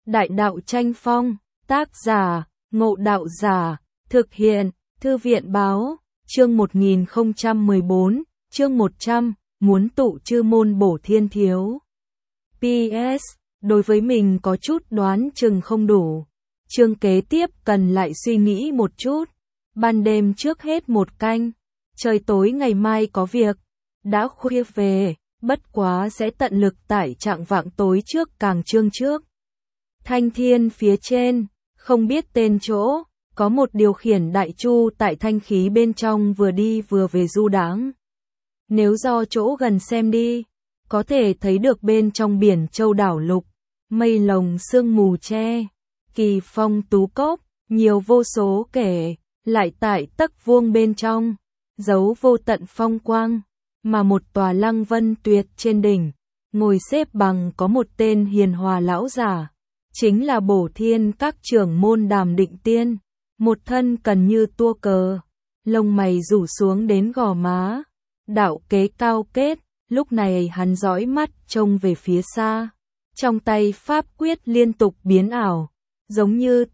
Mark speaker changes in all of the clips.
Speaker 1: Đại đạo tranh phong, tác giả, Ngộ Đạo Giả, thực hiện, Thư viện báo, chương 1014, chương 100, muốn tụ chư môn bổ thiên thiếu. PS, đối với mình có chút đoán chừng không đủ. Chương kế tiếp cần lại suy nghĩ một chút. Ban đêm trước hết một canh, trời tối ngày mai có việc. Đã khuya về, bất quá sẽ tận lực tại trạng vạng tối trước càng chương trước. Thanh thiên phía trên, không biết tên chỗ, có một điều khiển đại chu tại thanh khí bên trong vừa đi vừa về du đãng. Nếu do chỗ gần xem đi, có thể thấy được bên trong biển châu đảo lục, mây lồng sương mù che, kỳ phong tú cốc, nhiều vô số kể, lại tại tấc vuông bên trong, giấu vô tận phong quang, mà một tòa lăng vân tuyệt trên đỉnh, ngồi xếp bằng có một tên hiền hòa lão giả, chính là Bổ Thiên các trưởng môn Đàm Định Tiên, một thân cần như tua cờ, lông mày rủ xuống đến gò má, đạo kế cao kết, lúc này hắn dõi mắt trông về phía xa, trong tay pháp quyết liên tục biến ảo, giống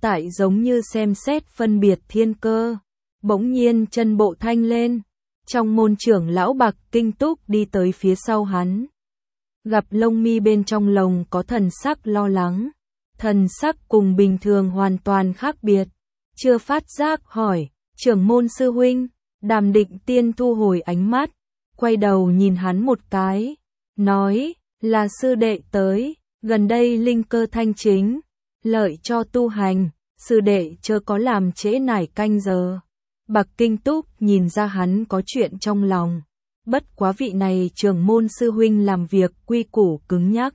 Speaker 1: như xem xét phân biệt thiên cơ, bỗng nhiên chân bộ thanh lên, trong môn trưởng lão Bạc Kinh Túc đi tới phía sau hắn. Gặp lông mi bên trong lồng có thần sắc lo lắng, thần sắc cùng bình thường hoàn toàn khác biệt, chưa phát giác hỏi, trưởng môn sư huynh. Đàm Định Tiên thu hồi ánh mắt, quay đầu nhìn hắn một cái, nói, là sư đệ tới, gần đây linh cơ thanh chính, lợi cho tu hành, sư đệ chớ có làm trễ nải canh giờ. Bạc Kinh Túc nhìn ra hắn có chuyện trong lòng, bất quá vị này trưởng môn sư huynh làm việc quy củ cứng nhắc.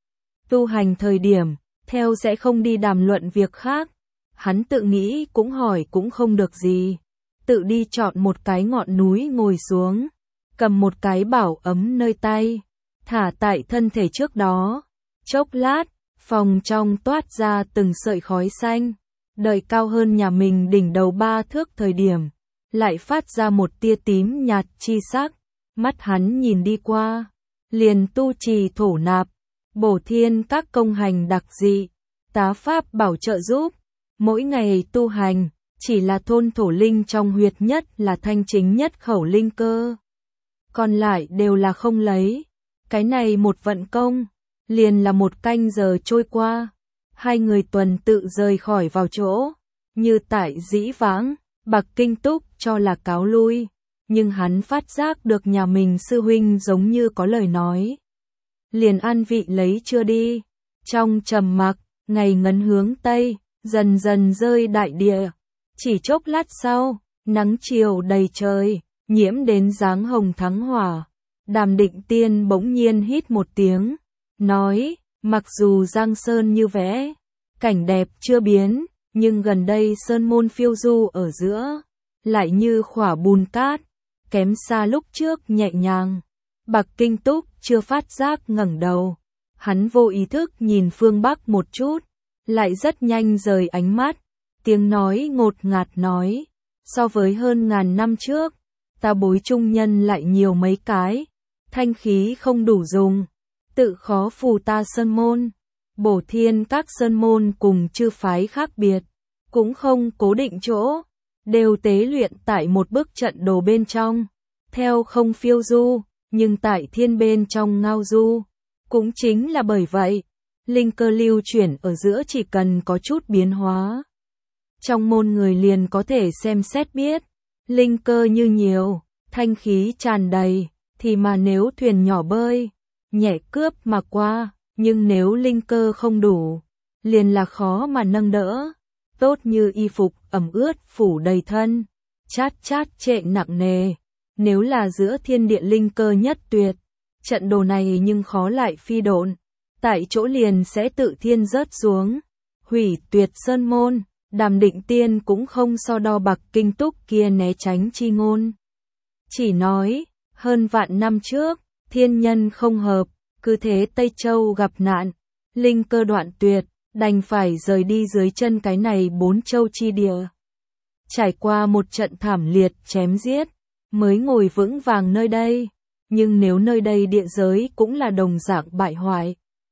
Speaker 1: Tu hành thời điểm, theo sẽ không đi đàm luận việc khác, hắn tự nghĩ cũng hỏi cũng không được gì, tự đi chọn một cái ngọn núi ngồi xuống, cầm một cái bảo ấm nơi tay, thả tại thân thể trước đó, chốc lát, phòng trong toát ra từng sợi khói xanh, đợi cao hơn nhà mình đỉnh đầu 3 thước thời điểm, lại phát ra một tia tím nhạt chi sắc, mắt hắn nhìn đi qua, liền tu trì thổ nạp, Bổ Thiên các công hành đặc dị, tá pháp bảo trợ giúp, mỗi ngày tu hành, chỉ là thôn thổ linh trong huyệt nhất là thanh chính nhất khẩu linh cơ. Còn lại đều là không lấy, cái này một vận công, liền là một canh giờ trôi qua, hai người tuần tự rời khỏi vào chỗ, như tại dĩ vãng, Bạc Kinh Túc cho là cáo lui, nhưng hắn phát giác được nhà mình sư huynh giống như có lời nói. Liền an vị lấy chưa đi, trong trầm mặc, ngày ngấn hướng Tây, dần dần rơi đại địa, chỉ chốc lát sau, nắng chiều đầy trời, nhiễm đến dáng hồng thắng hỏa. Đàm Định Tiên bỗng nhiên hít một tiếng, nói, mặc dù Giang Sơn như vẽ, cảnh đẹp chưa biến, nhưng gần đây sơn môn phiêu du ở giữa, lại như khỏa bùn cát, kém xa lúc trước nhẹ nhàng. Bạc Kinh Túc chưa phát giác ngẩng đầu, hắn vô ý thức nhìn phương Bắc một chút, lại rất nhanh rời ánh mắt, tiếng nói ngột ngạt nói, so với hơn ngàn năm trước, ta bối trung nhân lại nhiều mấy cái, thanh khí không đủ dùng, tự khó phù ta sơn môn. Bổ Thiên các sơn môn cùng chư phái khác biệt, cũng không cố định chỗ, đều tế luyện tại một bức trận đồ bên trong, theo không phiêu du, nhưng tại thiên bên trong ngao du. Cũng chính là bởi vậy, linh cơ lưu chuyển ở giữa chỉ cần có chút biến hóa, trong môn người liền có thể xem xét biết, linh cơ như nhiều, thanh khí tràn đầy, thì mà nếu thuyền nhỏ bơi, nhẹ cướp mà qua, nhưng nếu linh cơ không đủ, liền là khó mà nâng đỡ, tốt như y phục ẩm ướt phủ đầy thân, chát chát trệ nặng nề, nếu là giữa thiên địa linh cơ nhất tuyệt, trận đồ này nhưng khó lại phi độn, tại chỗ liền sẽ tự thiên rớt xuống, hủy tuyệt sơn môn. Đàm Định Tiên cũng không so đo Bạc Kinh Túc kia né tránh chi ngôn, chỉ nói, hơn vạn năm trước, thiên nhân không hợp, cứ thế Tây Châu gặp nạn, linh cơ đoạn tuyệt, đành phải rời đi dưới chân cái này 4 châu chi địa. Trải qua một trận thảm liệt chém giết, mới ngồi vững vàng nơi đây, nhưng nếu nơi đây địa giới cũng là đồng dạng bại hoại,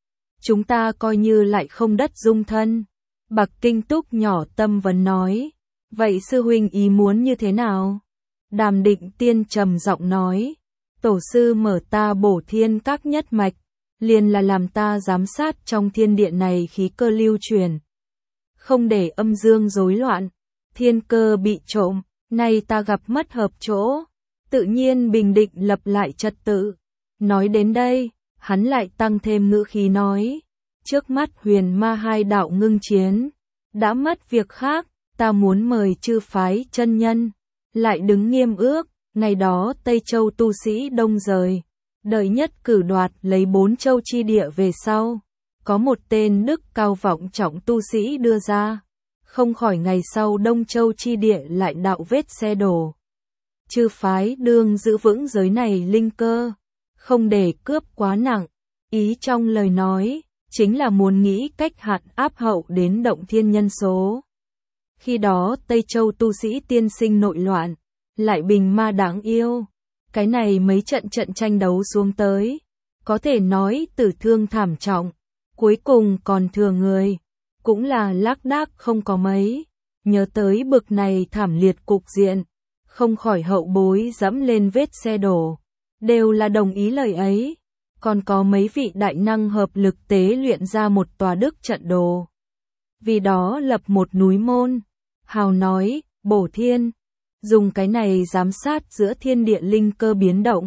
Speaker 1: chúng ta coi như lại không đất dung thân. Bạc Kinh Túc nhỏ tâm vấn nói, vậy sư huynh ý muốn như thế nào? Đàm Định Tiên trầm giọng nói, tổ sư mở ta Bổ Thiên Các nhất mạch, liền là làm ta giám sát trong thiên địa này khí cơ lưu truyền, không để âm dương rối loạn, thiên cơ bị trộm, nay ta gặp mất hợp chỗ, tự nhiên bình định lập lại trật tự. Nói đến đây, hắn lại tăng thêm ngữ khí nói, trước mắt huyền ma hai đạo ngưng chiến, đã mất việc khác, ta muốn mời chư phái chân nhân, lại đứng nghiêm ước, ngày đó Tây Châu tu sĩ đông rời, đợi nhất cử đoạt lấy 4 châu chi địa về sau, có một tên đức cao vọng trọng tu sĩ đưa ra, không khỏi ngày sau Đông Châu chi địa lại đạo vết xe đổ. Chư phái đương giữ vững giới này linh cơ, không để cướp quá nặng, ý trong lời nói, chính là muốn nghĩ cách hạn áp hậu đến động thiên nhân số. Khi đó Tây Châu tu sĩ tiên sinh nội loạn, lại bình ma đáng yêu, cái này mấy trận tranh đấu xuống tới, có thể nói tử thương thảm trọng, cuối cùng còn thừa người, cũng là lác đác không có mấy, nhớ tới bực này thảm liệt cục diện, không khỏi hậu bối dẫm lên vết xe đổ, đều là đồng ý lời ấy, còn có mấy vị đại năng hợp lực tế luyện ra một tòa đức trận đồ. Vì đó lập một núi môn, hào nói, Bổ Thiên, dùng cái này giám sát giữa thiên địa linh cơ biến động.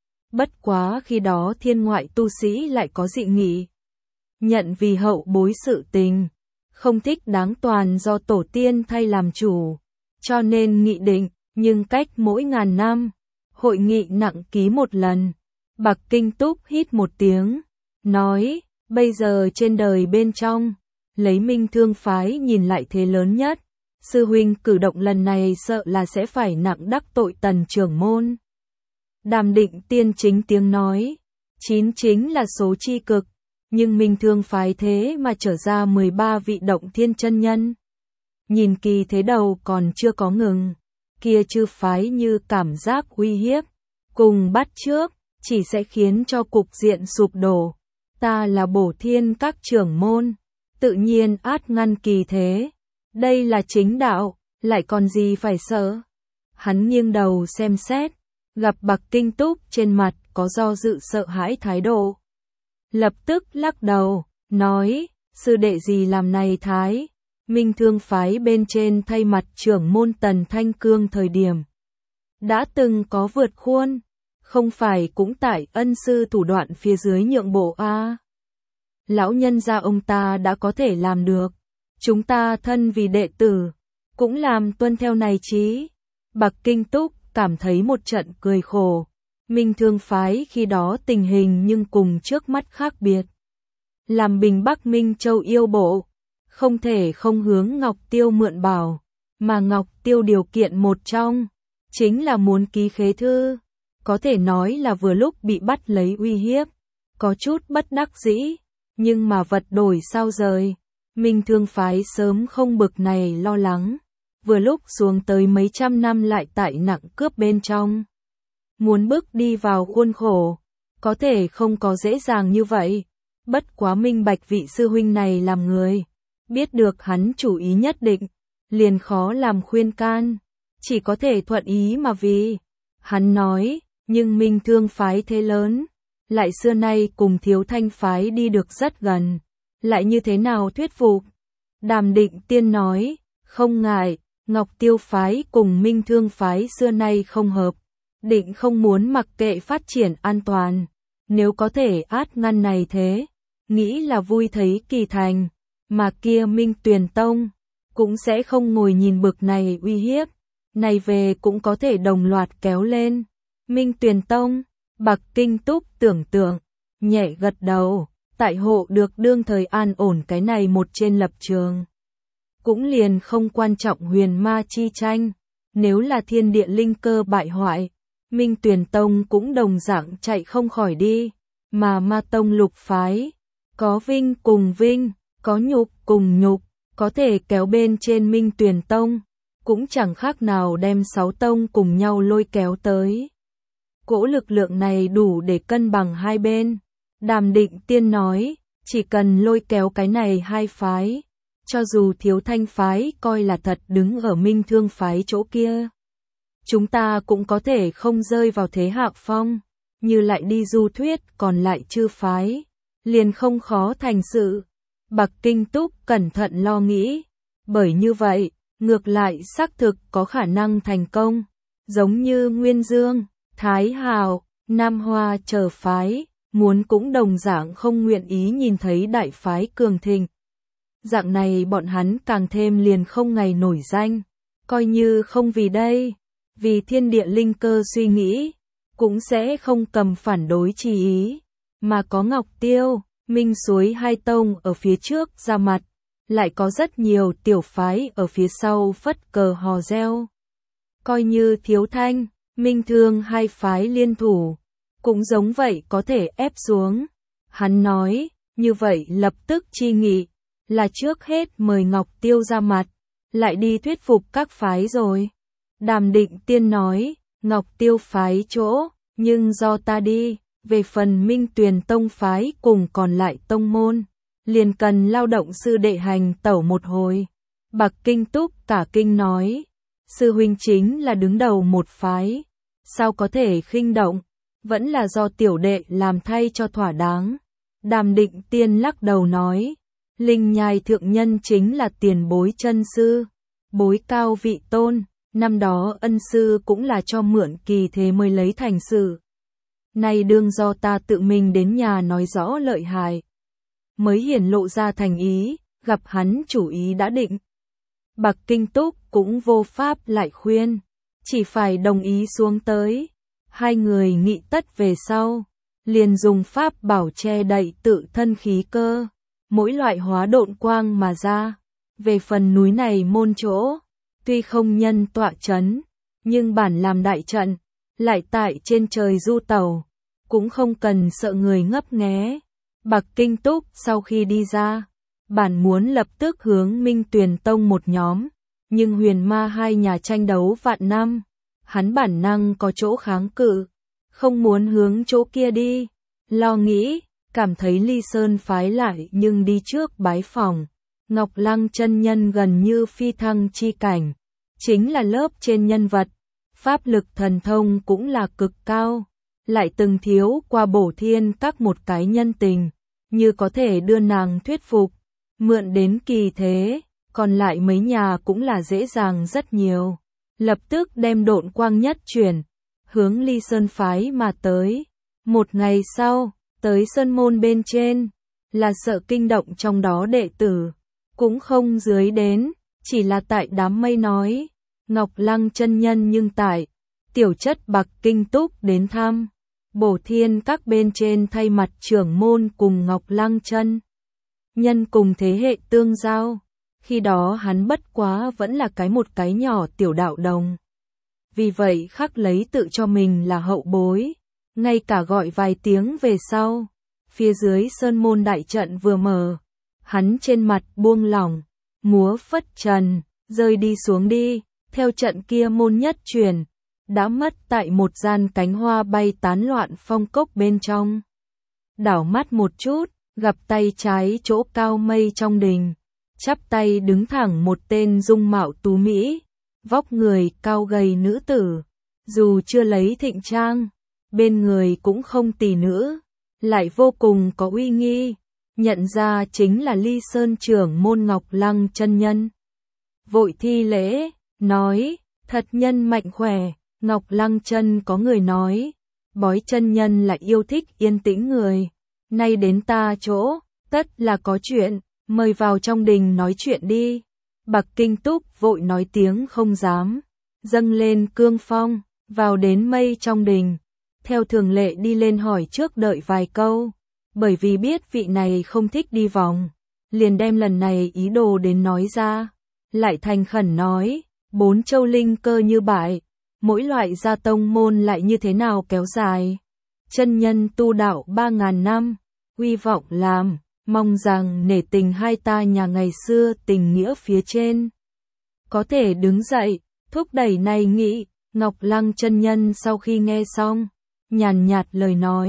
Speaker 1: Bất quá khi đó thiên ngoại tu sĩ lại có dị nghị. Nhận vì hậu bối sự tình, không thích đáng toàn do tổ tiên thay làm chủ, cho nên nghị định, nhưng cách mỗi ngàn năm, hội nghị nặng ký một lần. Bạc Kinh Túc hít một tiếng, nói, bây giờ trên đời bên trong, lấy Minh Thương phái nhìn lại thế lớn nhất, sư huynh cử động lần này sợ là sẽ phải nặng đắc tội Tần trưởng môn. Đàm Định Tiên chính tiếng nói, 9 chính là số chi cực, nhưng Minh Thương phái thế mà trở ra 13 vị động thiên chân nhân. Nhìn kỳ thế đầu còn chưa có ngừng, kia chư phái như cảm giác uy hiếp, cùng bắt trước, chỉ sẽ khiến cho cục diện sụp đổ. Ta là Bổ Thiên Các trưởng môn, tự nhiên át ngăn kỳ thế. Đây là chính đạo, lại còn gì phải sợ. Hắn nghiêng đầu xem xét, gặp Bạc Kinh Túc trên mặt có do dự sợ hãi thái độ. Lập tức lắc đầu, nói, sư đệ gì làm này thái. Minh Thương phái bên trên thay mặt trưởng môn Tần Thanh Cương thời điểm. Đã từng có vượt khuôn, không phải cũng tại ân sư thủ đoạn phía dưới nhượng bộ a. Lão nhân gia ông ta đã có thể làm được. Chúng ta thân vì đệ tử, cũng làm tuân theo này chí. Bạc Kinh Túc cảm thấy một trận cười khổ. Minh Thương phái khi đó tình hình nhưng cùng trước mắt khác biệt. Làm Bình Bắc Minh Châu yêu bộ, không thể không hướng Ngọc Tiêu mượn bảo, mà Ngọc Tiêu điều kiện một trong, chính là muốn ký khế thư. Có thể nói là vừa lúc bị bắt lấy uy hiếp, có chút bất đắc dĩ, nhưng mà vật đổi sao rời. Minh Thương phái sớm không bực này lo lắng, vừa lúc xuống tới mấy trăm năm lại tại nặng cướp bên trong. Muốn bước đi vào khuôn khổ, có thể không có dễ dàng như vậy, bất quá minh bạch vị sư huynh này làm người, biết được hắn chủ ý nhất định, liền khó làm khuyên can, chỉ có thể thuận ý mà vì. Hắn nói, nhưng Minh Thương phái thế lớn, lại xưa nay cùng Thiếu Thanh phái đi được rất gần, lại như thế nào thuyết phục? Đàm Định Tiên nói, không ngại, Ngọc Tiêu phái cùng Minh Thương phái xưa nay không hợp, định không muốn mặc kệ phát triển an toàn, nếu có thể át ngăn này thế, nghĩ là vui thấy kỳ thành, mà kia Minh Tuyền Tông, cũng sẽ không ngồi nhìn bực này uy hiếp, này về cũng có thể đồng loạt kéo lên. Minh Tuyền Tông, Bạc Kinh Túc tưởng tượng, nhẹ gật đầu, tại hộ được đương thời an ổn cái này một trên lập trường. Cũng liền không quan trọng huyền ma chi tranh, nếu là thiên địa linh cơ bại hoại, Minh Tuyền Tông cũng đồng dạng chạy không khỏi đi, mà Ma Tông lục phái, có vinh cùng vinh, có nhục cùng nhục, có thể kéo bên trên Minh Tuyền Tông, cũng chẳng khác nào đem 6 tông cùng nhau lôi kéo tới. Cỗ lực lượng này đủ để cân bằng hai bên. Đàm Định Tiên nói, chỉ cần lôi kéo cái này hai phái, cho dù Thiếu Thanh phái coi là thật đứng ở Minh Thương phái chỗ kia, chúng ta cũng có thể không rơi vào thế hạ phong, như lại đi du thuyết còn lại chư phái, liền không khó thành sự. Bạc Kinh Túc cẩn thận lo nghĩ, bởi như vậy, ngược lại xác thực có khả năng thành công, giống như Nguyên Dương, Thái Hào, Nam Hoa chờ phái, muốn cũng đồng dạng không nguyện ý nhìn thấy đại phái cường thịnh. Dạng này bọn hắn càng thêm liền không ngày nổi danh, coi như không vì đây, vì thiên địa linh cơ suy nghĩ, cũng sẽ không cầm phản đối chi ý, mà có Ngọc Tiêu, Minh Suối hai tông ở phía trước ra mặt, lại có rất nhiều tiểu phái ở phía sau phất cờ hò reo. Coi như Thiếu Thanh, Minh Thương hai phái liên thủ, cũng giống vậy có thể ép xuống. Hắn nói, như vậy lập tức chi nghị, là trước hết mời Ngọc Tiêu ra mặt, lại đi thuyết phục các phái rồi. Đàm Định Tiên nói, Ngọc Tiêu phái chỗ, nhưng do ta đi, về phần Minh Tuyền tông phái cùng còn lại tông môn, liền cần lao động sư đệ hành tẩu một hồi. Bạc Kinh Túc cả kinh nói, sư huynh chính là đứng đầu một phái, sao có thể khinh động, vẫn là do tiểu đệ làm thay cho thỏa đáng. Đàm Định Tiên lắc đầu nói, Linh Nhai thượng nhân chính là tiền bối chân sư, bối cao vị tôn, năm đó ân sư cũng là cho mượn kỳ thế mới lấy thành sự. Nay đương do ta tự mình đến nhà nói rõ lợi hại, mới hiển lộ ra thành ý, gặp hắn chủ ý đã định. Bạc Kinh Túc cũng vô pháp lại khuyên, chỉ phải đồng ý xuống tới. Hai người nghị tất về sau, liền dùng pháp bảo che đậy tự thân khí cơ, mỗi loại hóa độn quang mà ra. Về phần núi này môn chỗ, tuy không nhân tọa chấn, nhưng bản làm đại trận, lại tại trên trời du tàu, cũng không cần sợ người ngấp nghé. Bạc Kinh Túc sau khi đi ra, bản muốn lập tức hướng Minh Tuyền Tông một nhóm, nhưng Huyền Ma hai nhà tranh đấu vạn năm, hắn bản năng có chỗ kháng cự, không muốn hướng chỗ kia đi, lo nghĩ, cảm thấy Ly Sơn phái lại nhưng đi trước bái phòng. Ngọc Lăng chân nhân gần như phi thăng chi cảnh, chính là lớp trên nhân vật, pháp lực thần thông cũng là cực cao, lại từng thiếu qua Bổ Thiên các một cái nhân tình, như có thể đưa nàng thuyết phục, mượn đến kỳ thế, còn lại mấy nhà cũng là dễ dàng rất nhiều. Lập tức đem độn quang nhất chuyển, hướng Ly Sơn phái mà tới. Một ngày sau, tới sơn môn bên trên, là sợ kinh động trong đó đệ tử, cũng không dưới đến, chỉ là tại đám mây nói, Ngọc Lăng chân nhân nhưng tại, tiểu chất Bạc Kinh Túc đến thăm, Bổ Thiên các bên trên thay mặt trưởng môn cùng Ngọc Lăng chân nhân cùng thế hệ tương giao. Khi đó hắn bất quá vẫn là một cái nhỏ tiểu đạo đồng. Vì vậy khắc lấy tự cho mình là hậu bối, ngay cả gọi vài tiếng về sau, phía dưới sơn môn đại trận vừa mở, hắn trên mặt buông lỏng, múa phất trần, rơi đi xuống đi, theo trận kia môn nhất truyền, đã mất tại một gian cánh hoa bay tán loạn phong cốc bên trong. Đảo mắt một chút, gặp tay trái chỗ cao mây trong đình, chắp tay đứng thẳng một tên dung mạo tú mỹ, vóc người cao gầy nữ tử, dù chưa lấy thịnh trang, bên người cũng không tỷ nữ, lại vô cùng có uy nghi, nhận ra chính là Ly Sơn trưởng môn Ngọc Lăng chân nhân. Vội thi lễ, nói, thật nhân mạnh khỏe. Ngọc Lăng chân có người nói, bói chân nhân là yêu thích yên tĩnh người, nay đến ta chỗ, tất là có chuyện, mời vào trong đình nói chuyện đi. Bạc Kinh Túc vội nói tiếng không dám, dâng lên cương phong, vào đến mây trong đình, theo thường lệ đi lên hỏi trước đợi vài câu, bởi vì biết vị này không thích đi vòng, liền đem lần này ý đồ đến nói ra, lại thành khẩn nói, 4 châu linh cơ như bại, mỗi loại gia tông môn lại như thế nào kéo dài. Chân nhân tu đạo 3.000 năm, uy vọng làm, mong rằng nể tình hai ta nhà ngày xưa tình nghĩa phía trên. Có thể đứng dậy, thúc đẩy này nghị. Ngọc Lăng chân nhân sau khi nghe xong, nhàn nhạt lời nói,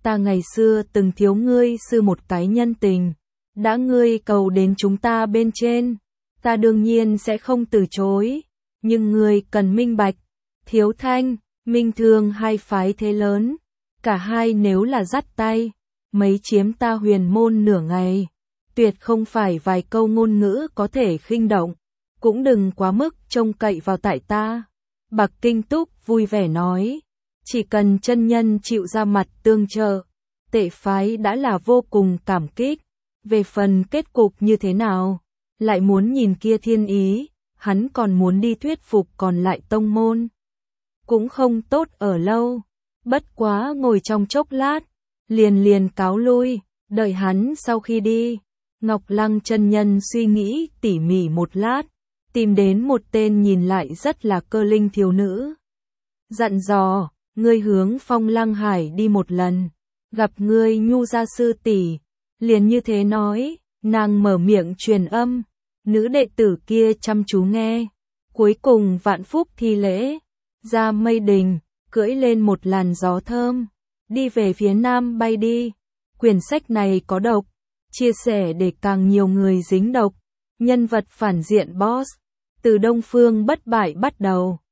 Speaker 1: ta ngày xưa từng thiếu ngươi sư một cái nhân tình, đã ngươi cầu đến chúng ta bên trên, ta đương nhiên sẽ không từ chối, nhưng ngươi cần minh bạch, Thiếu Thanh, Minh Thương hai phái thế lớn, cả hai nếu là dắt tay, mấy chiếm ta Huyền môn nửa ngày, tuyệt không phải vài câu ngôn ngữ có thể khinh động, cũng đừng quá mức trông cậy vào tại ta. Bạc Kinh Túc vui vẻ nói, chỉ cần chân nhân chịu ra mặt tương trợ, Tệ phái đã là vô cùng cảm kích, về phần kết cục như thế nào, lại muốn nhìn kia Thiên Ý, hắn còn muốn đi thuyết phục còn lại tông môn. Cũng không tốt ở lâu, bất quá ngồi trong chốc lát, liền cáo lui, đợi hắn sau khi đi, Ngọc Lăng chân nhân suy nghĩ tỉ mỉ một lát, tìm đến một tên nhìn lại rất là cơ linh thiếu nữ. Dặn dò, ngươi hướng Phong Lăng Hải đi một lần, gặp ngươi Nhu gia sư tỷ, liền như thế nói, nàng mở miệng truyền âm, nữ đệ tử kia chăm chú nghe, cuối cùng vạn phúc thi lễ, ra mây đình, cưỡi lên một làn gió thơm, đi về phía nam bay đi. Quyển sách này có độc, chia sẻ để càng nhiều người dính độc. Nhân vật phản diện boss, từ Đông Phương Bất Bại bắt đầu.